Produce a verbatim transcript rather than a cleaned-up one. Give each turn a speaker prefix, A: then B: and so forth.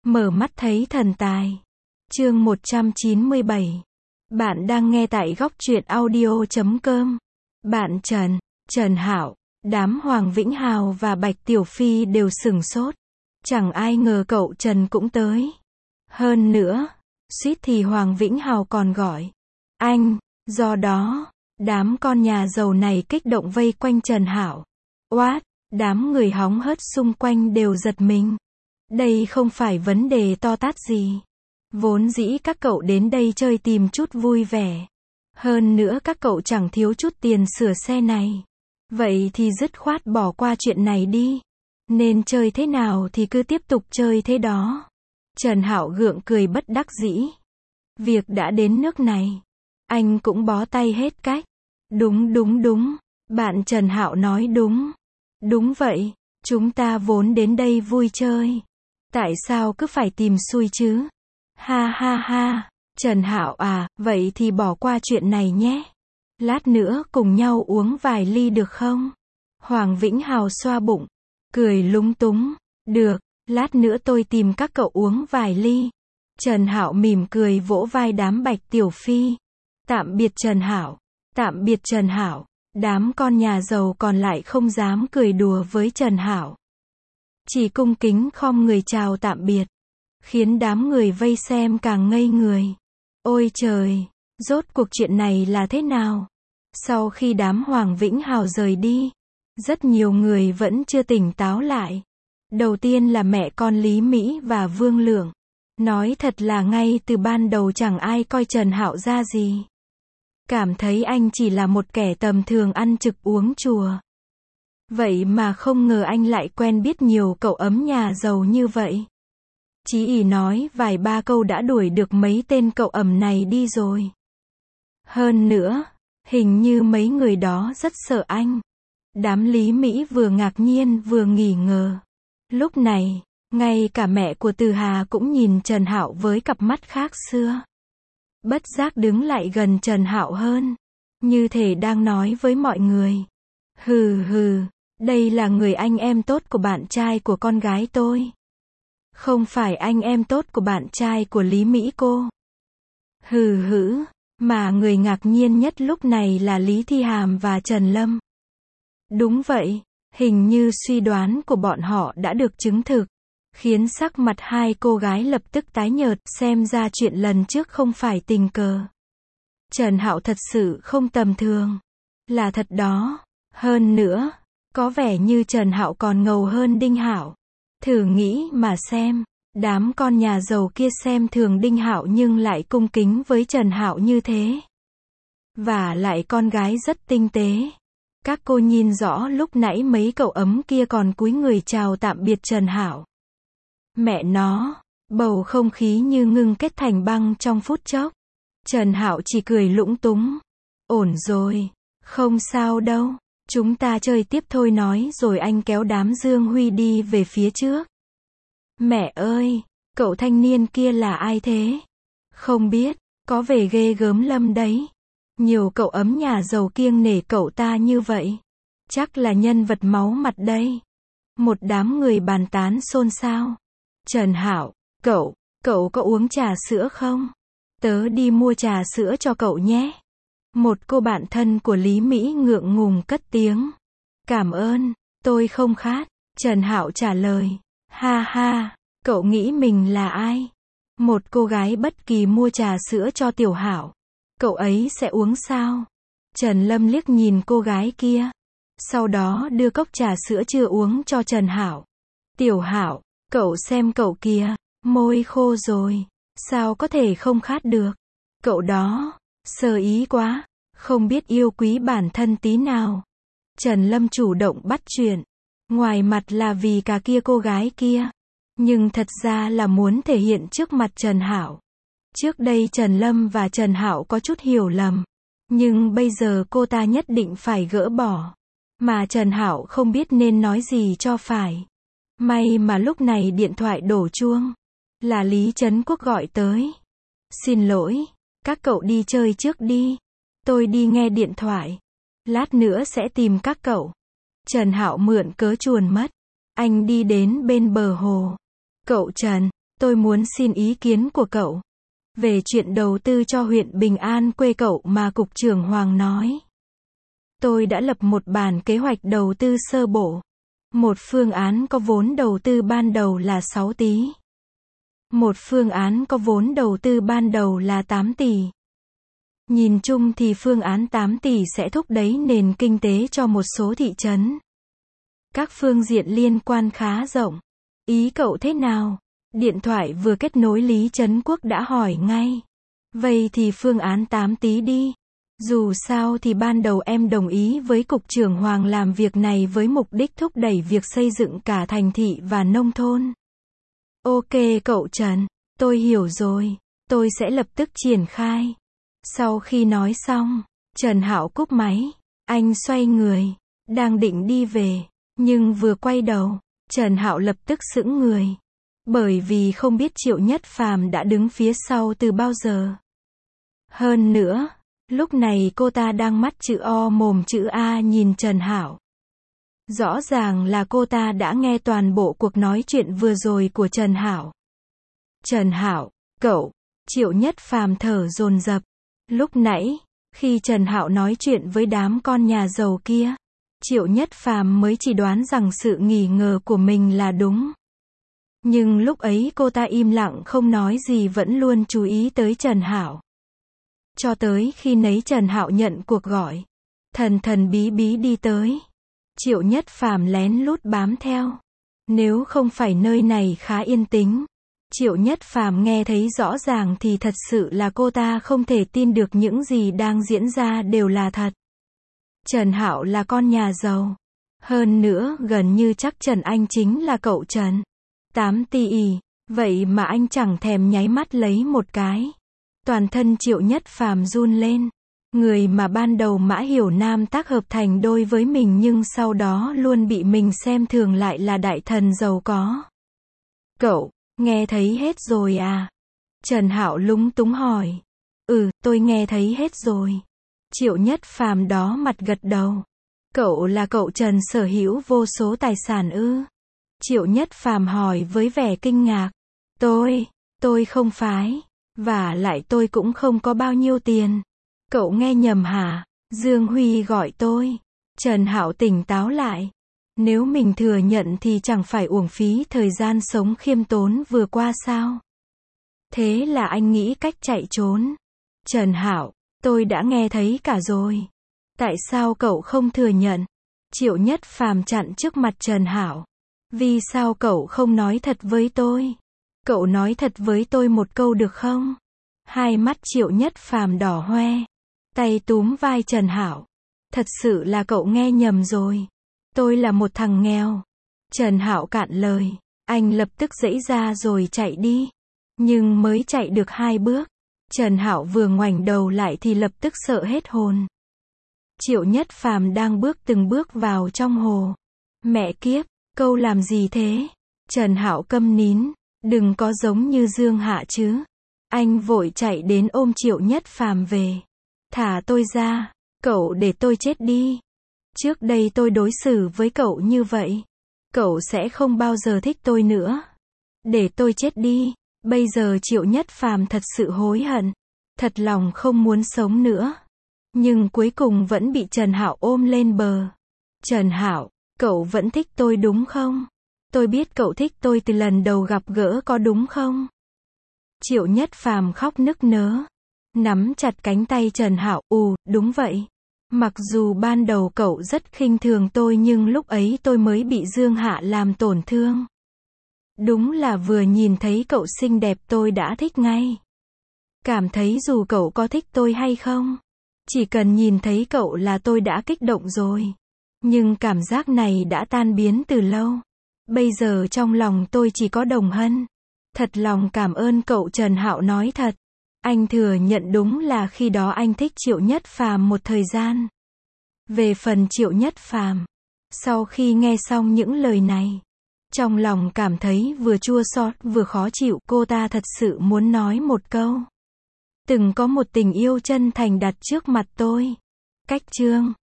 A: Mở mắt thấy thần tài. Chương một trăm chín mươi bảy. Bạn đang nghe tại góc truyện audio chấm com. Bạn Trần, Trần Hạo, đám Hoàng Vĩnh Hào và Bạch Tiểu Phi đều sửng sốt. Chẳng ai ngờ cậu Trần cũng tới. Hơn nữa, suýt thì Hoàng Vĩnh Hào còn gọi anh, do đó, đám con nhà giàu này kích động vây quanh Trần Hạo. Oát, đám người hóng hớt xung quanh đều giật mình. Đây không phải vấn đề to tát gì. Vốn dĩ các cậu đến đây chơi tìm chút vui vẻ. Hơn nữa các cậu chẳng thiếu chút tiền sửa xe này. Vậy thì dứt khoát bỏ qua chuyện này đi. Nên chơi thế nào thì cứ tiếp tục chơi thế đó. Trần Hạo gượng cười bất đắc dĩ. Việc đã đến nước này, anh cũng bó tay hết cách. Đúng đúng đúng, bạn Trần Hạo nói đúng. Đúng vậy, chúng ta vốn đến đây vui chơi. Tại sao cứ phải tìm xui chứ? Ha ha ha, Trần Hạo à, vậy thì bỏ qua chuyện này nhé. Lát nữa cùng nhau uống vài ly được không? Hoàng Vĩnh Hào xoa bụng, cười lúng túng. Được, lát nữa tôi tìm các cậu uống vài ly. Trần Hạo mỉm cười vỗ vai đám Bạch Tiểu Phi. Tạm biệt Trần Hạo, tạm biệt Trần Hạo. Đám con nhà giàu còn lại không dám cười đùa với Trần Hạo. Chỉ cung kính khom người chào tạm biệt. Khiến đám người vây xem càng ngây người. Ôi trời, rốt cuộc chuyện này là thế nào? Sau khi đám Hoàng Vĩnh Hào rời đi, rất nhiều người vẫn chưa tỉnh táo lại. Đầu tiên là mẹ con Lý Mỹ và Vương Lượng. Nói thật là ngay từ ban đầu chẳng ai coi Trần Hạo ra gì. Cảm thấy anh chỉ là một kẻ tầm thường ăn trực uống chùa. Vậy mà không ngờ anh lại quen biết nhiều cậu ấm nhà giàu như vậy. Chí ỉ nói vài ba câu đã đuổi được mấy tên cậu ẩm này đi rồi. Hơn nữa, hình như mấy người đó rất sợ anh. Đám Lý Mỹ vừa ngạc nhiên vừa nghi ngờ. Lúc này, ngay cả mẹ của Từ Hà cũng nhìn Trần Hạo với cặp mắt khác xưa. Bất giác đứng lại gần Trần Hạo hơn. Như thể đang nói với mọi người. Hừ hừ, đây là người anh em tốt của bạn trai của con gái tôi. Không phải anh em tốt của bạn trai của Lý Mỹ cô. Hừ hử, mà người ngạc nhiên nhất lúc này là Lý Thi Hàm và Trần Lâm. Đúng vậy, hình như suy đoán của bọn họ đã được chứng thực. Khiến sắc mặt hai cô gái lập tức tái nhợt, xem ra chuyện lần trước không phải tình cờ. Trần Hạo thật sự không tầm thường. Là thật đó. Hơn nữa, có vẻ như Trần Hạo còn ngầu hơn Đinh Hạo. Thử nghĩ mà xem, đám con nhà giàu kia xem thường Đinh Hạo nhưng lại cung kính với Trần Hạo như thế. Và lại con gái rất tinh tế. Các cô nhìn rõ lúc nãy mấy cậu ấm kia còn cúi người chào tạm biệt Trần Hạo. Mẹ nó, bầu không khí như ngưng kết thành băng trong phút chốc. Trần Hạo chỉ cười lũng túng. Ổn rồi, không sao đâu. Chúng ta chơi tiếp thôi nói rồi anh kéo đám Dương Huy đi về phía trước. Mẹ ơi, cậu thanh niên kia là ai thế? Không biết, có vẻ ghê gớm lắm đấy. Nhiều cậu ấm nhà giàu kiêng nể cậu ta như vậy. Chắc là nhân vật máu mặt đây. Một đám người bàn tán xôn xao. Trần Hạo, cậu, cậu có uống trà sữa không? Tớ đi mua trà sữa cho cậu nhé. Một cô bạn thân của Lý Mỹ ngượng ngùng cất tiếng. Cảm ơn, tôi không khát. Trần Hạo trả lời. Ha ha, cậu nghĩ mình là ai? Một cô gái bất kỳ mua trà sữa cho Tiểu Hạo. Cậu ấy sẽ uống sao? Trần Lâm liếc nhìn cô gái kia. Sau đó đưa cốc trà sữa chưa uống cho Trần Hạo. Tiểu Hạo, cậu xem cậu kìa, môi khô rồi. Sao có thể không khát được? Cậu đó, sơ ý quá. Không biết yêu quý bản thân tí nào. Trần Lâm chủ động bắt chuyện. Ngoài mặt là vì cả kia cô gái kia. Nhưng thật ra là muốn thể hiện trước mặt Trần Hạo. Trước đây Trần Lâm và Trần Hạo có chút hiểu lầm. Nhưng bây giờ cô ta nhất định phải gỡ bỏ. Mà Trần Hạo không biết nên nói gì cho phải. May mà lúc này điện thoại đổ chuông. Là Lý Trấn Quốc gọi tới. Xin lỗi, các cậu đi chơi trước đi. Tôi đi nghe điện thoại. Lát nữa sẽ tìm các cậu. Trần Hạo mượn cớ chuồn mất. Anh đi đến bên bờ hồ. Cậu Trần, tôi muốn xin ý kiến của cậu về chuyện đầu tư cho huyện Bình An quê cậu mà Cục trưởng Hoàng nói. Tôi đã lập một bản kế hoạch đầu tư sơ bộ. Một phương án có vốn đầu tư ban đầu là sáu tỷ. Một phương án có vốn đầu tư ban đầu là tám tỷ. Nhìn chung thì phương án tám tỷ sẽ thúc đẩy nền kinh tế cho một số thị trấn. Các phương diện liên quan khá rộng. Ý cậu thế nào? Điện thoại vừa kết nối Lý Trấn Quốc đã hỏi ngay. Vậy thì phương án tám tỷ đi. Dù sao thì ban đầu em đồng ý với Cục trưởng Hoàng làm việc này với mục đích thúc đẩy việc xây dựng cả thành thị và nông thôn. Ok cậu Trần, tôi hiểu rồi. Tôi sẽ lập tức triển khai. Sau khi nói xong, Trần Hạo cúp máy. Anh xoay người, đang định đi về. Nhưng vừa quay đầu, Trần Hạo lập tức sững người. Bởi vì không biết Triệu Nhất Phàm đã đứng phía sau từ bao giờ. Hơn nữa, lúc này cô ta đang mắt chữ O mồm chữ A nhìn Trần Hạo. Rõ ràng là cô ta đã nghe toàn bộ cuộc nói chuyện vừa rồi của Trần Hạo. Trần Hạo, cậu, Triệu Nhất Phàm thở dồn dập. Lúc nãy, khi Trần Hạo nói chuyện với đám con nhà giàu kia, Triệu Nhất Phàm mới chỉ đoán rằng sự nghi ngờ của mình là đúng. Nhưng lúc ấy cô ta im lặng không nói gì vẫn luôn chú ý tới Trần Hạo. Cho tới khi nấy Trần Hạo nhận cuộc gọi, thần thần bí bí đi tới. Triệu Nhất Phàm lén lút bám theo. Nếu không phải nơi này khá yên tĩnh, Triệu Nhất Phàm nghe thấy rõ ràng thì thật sự là cô ta không thể tin được những gì đang diễn ra đều là thật. Trần Hạo là con nhà giàu. Hơn nữa gần như chắc Trần Anh chính là cậu Trần. tám tỷ, vậy mà anh chẳng thèm nháy mắt lấy một cái. Toàn thân Triệu Nhất Phàm run lên. Người mà ban đầu Mã Hiểu Nam tác hợp thành đôi với mình nhưng sau đó luôn bị mình xem thường lại là đại thần giàu có. Cậu, nghe thấy hết rồi à? Trần Hạo lúng túng hỏi. Ừ, tôi nghe thấy hết rồi. Triệu Nhất Phàm đó mặt gật đầu. Cậu là cậu Trần sở hữu vô số tài sản ư? Triệu Nhất Phàm hỏi với vẻ kinh ngạc. Tôi, tôi không phải. Và lại tôi cũng không có bao nhiêu tiền. Cậu nghe nhầm hả? Dương Huy gọi tôi. Trần Hạo tỉnh táo lại. Nếu mình thừa nhận thì chẳng phải uổng phí thời gian sống khiêm tốn vừa qua sao? Thế là anh nghĩ cách chạy trốn. Trần Hạo, tôi đã nghe thấy cả rồi. Tại sao cậu không thừa nhận? Triệu Nhất Phàm chặn trước mặt Trần Hạo. Vì sao cậu không nói thật với tôi? Cậu nói thật với tôi một câu được không? Hai mắt Triệu Nhất Phàm đỏ hoe. Tay túm vai Trần Hạo. Thật sự là cậu nghe nhầm rồi. Tôi là một thằng nghèo. Trần Hạo cạn lời. Anh lập tức giãy ra rồi chạy đi. Nhưng mới chạy được hai bước, Trần Hạo vừa ngoảnh đầu lại thì lập tức sợ hết hồn. Triệu Nhất Phàm đang bước từng bước vào trong hồ. Mẹ kiếp, câu làm gì thế? Trần Hạo câm nín. Đừng có giống như Dương Hạ chứ. Anh vội chạy đến ôm Triệu Nhất Phàm về. Thả tôi ra, cậu để tôi chết đi. Trước đây tôi đối xử với cậu như vậy. Cậu sẽ không bao giờ thích tôi nữa. Để tôi chết đi. Bây giờ Triệu Nhất Phàm thật sự hối hận. Thật lòng không muốn sống nữa. Nhưng cuối cùng vẫn bị Trần Hạo ôm lên bờ. Trần Hạo, cậu vẫn thích tôi đúng không? Tôi biết cậu thích tôi từ lần đầu gặp gỡ có đúng không? Triệu Nhất Phàm khóc nức nở. Nắm chặt cánh tay Trần Hạo, ù, đúng vậy. Mặc dù ban đầu cậu rất khinh thường tôi nhưng lúc ấy tôi mới bị Dương Hạ làm tổn thương. Đúng là vừa nhìn thấy cậu xinh đẹp tôi đã thích ngay. Cảm thấy dù cậu có thích tôi hay không, chỉ cần nhìn thấy cậu là tôi đã kích động rồi. Nhưng cảm giác này đã tan biến từ lâu. Bây giờ trong lòng tôi chỉ có đồng hân. Thật lòng cảm ơn cậu. Trần Hạo nói thật. Anh thừa nhận đúng là khi đó anh thích Triệu Nhất Phàm một thời gian. Về phần Triệu Nhất Phàm, sau khi nghe xong những lời này, trong lòng cảm thấy vừa chua xót vừa khó chịu. Cô ta thật sự muốn nói một câu. Từng có một tình yêu chân thành đặt trước mặt tôi. Cách chương